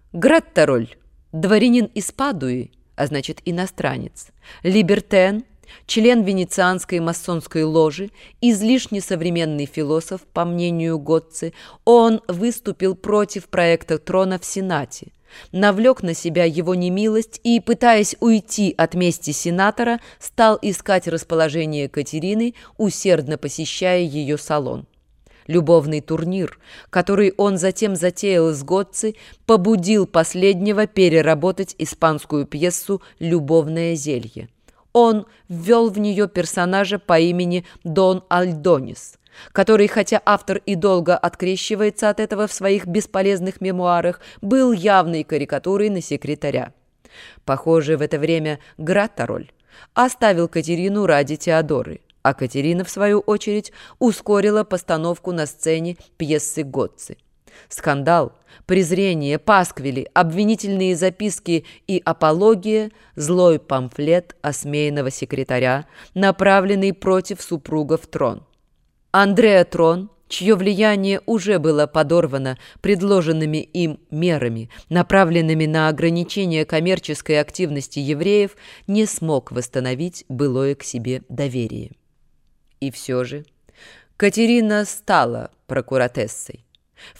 Граттороль, дворянин из Падуи, а значит иностранец, либертен, член венецианской масонской ложи, излишне современный философ, по мнению Гоцци, он выступил против проекта трона в Сенате, навлек на себя его немилость и, пытаясь уйти от мести сенатора, стал искать расположение Катерины, усердно посещая ее салон. Любовный турнир, который он затем затеял с Гоцци, побудил последнего переработать испанскую пьесу «Любовное зелье». Он ввел в нее персонажа по имени Дон Альдонис, который, хотя автор и долго открещивается от этого в своих бесполезных мемуарах, был явной карикатурой на секретаря. Похоже, в это время Граттороль оставил Катерину ради Теодоры, а Катерина, в свою очередь, ускорила постановку на сцене пьесы Гоцци. Скандал, презрение, пасквили, обвинительные записки и апология – злой памфлет осмеянного секретаря, направленный против супругов Трон. Андреа Трон, чье влияние уже было подорвано предложенными им мерами, направленными на ограничение коммерческой активности евреев, не смог восстановить былое к себе доверие. И все же Катерина стала прокуратессой. В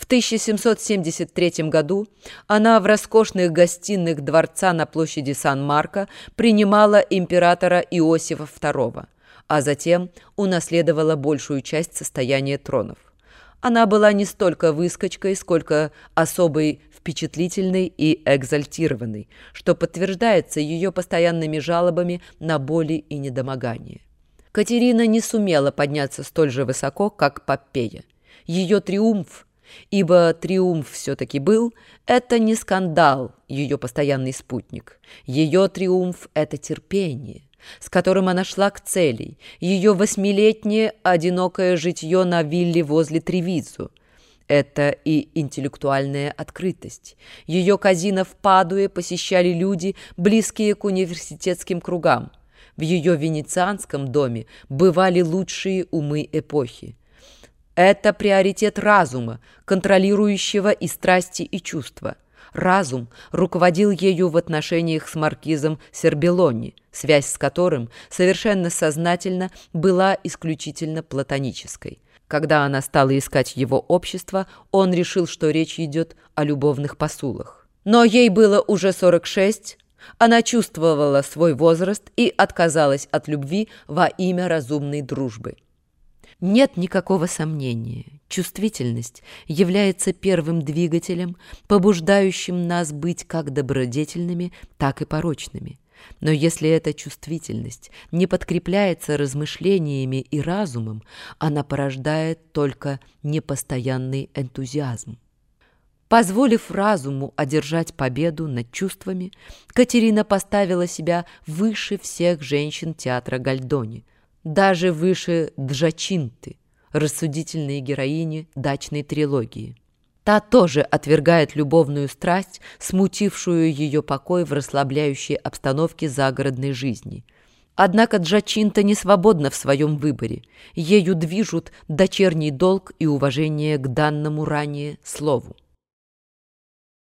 1773 году она в роскошных гостиных дворца на площади Сан-Марко принимала императора Иосифа II, а затем унаследовала большую часть состояния тронов. Она была не столько выскочкой, сколько особой впечатлительной и экзальтированной, что подтверждается ее постоянными жалобами на боли и недомогания. Катерина не сумела подняться столь же высоко, как Поппея. Ее триумф, ибо триумф все-таки был, это не скандал, ее постоянный спутник. Ее триумф – это терпение, с которым она шла к цели, ее 8-летнее одинокое житье на вилле возле Тревизо. Это и интеллектуальная открытость. Ее казино в Падуе посещали люди, близкие к университетским кругам. В ее венецианском доме бывали лучшие умы эпохи. Это приоритет разума, контролирующего и страсти, и чувства. Разум руководил ею в отношениях с маркизом Сербеллони, связь с которым совершенно сознательно была исключительно платонической. Когда она стала искать его общество, он решил, что речь идет о любовных посулах. Но ей было уже 46, она чувствовала свой возраст и отказалась от любви во имя разумной дружбы. Нет никакого сомнения, чувствительность является первым двигателем, побуждающим нас быть как добродетельными, так и порочными. Но если эта чувствительность не подкрепляется размышлениями и разумом, она порождает только непостоянный энтузиазм. Позволив разуму одержать победу над чувствами, Катерина поставила себя выше всех женщин театра Гальдони, даже выше Джачинты, рассудительной героини дачной трилогии. Та тоже отвергает любовную страсть, смутившую ее покой в расслабляющей обстановке загородной жизни. Однако Джачинта не свободна в своем выборе. Ею движут дочерний долг и уважение к данному ранее слову.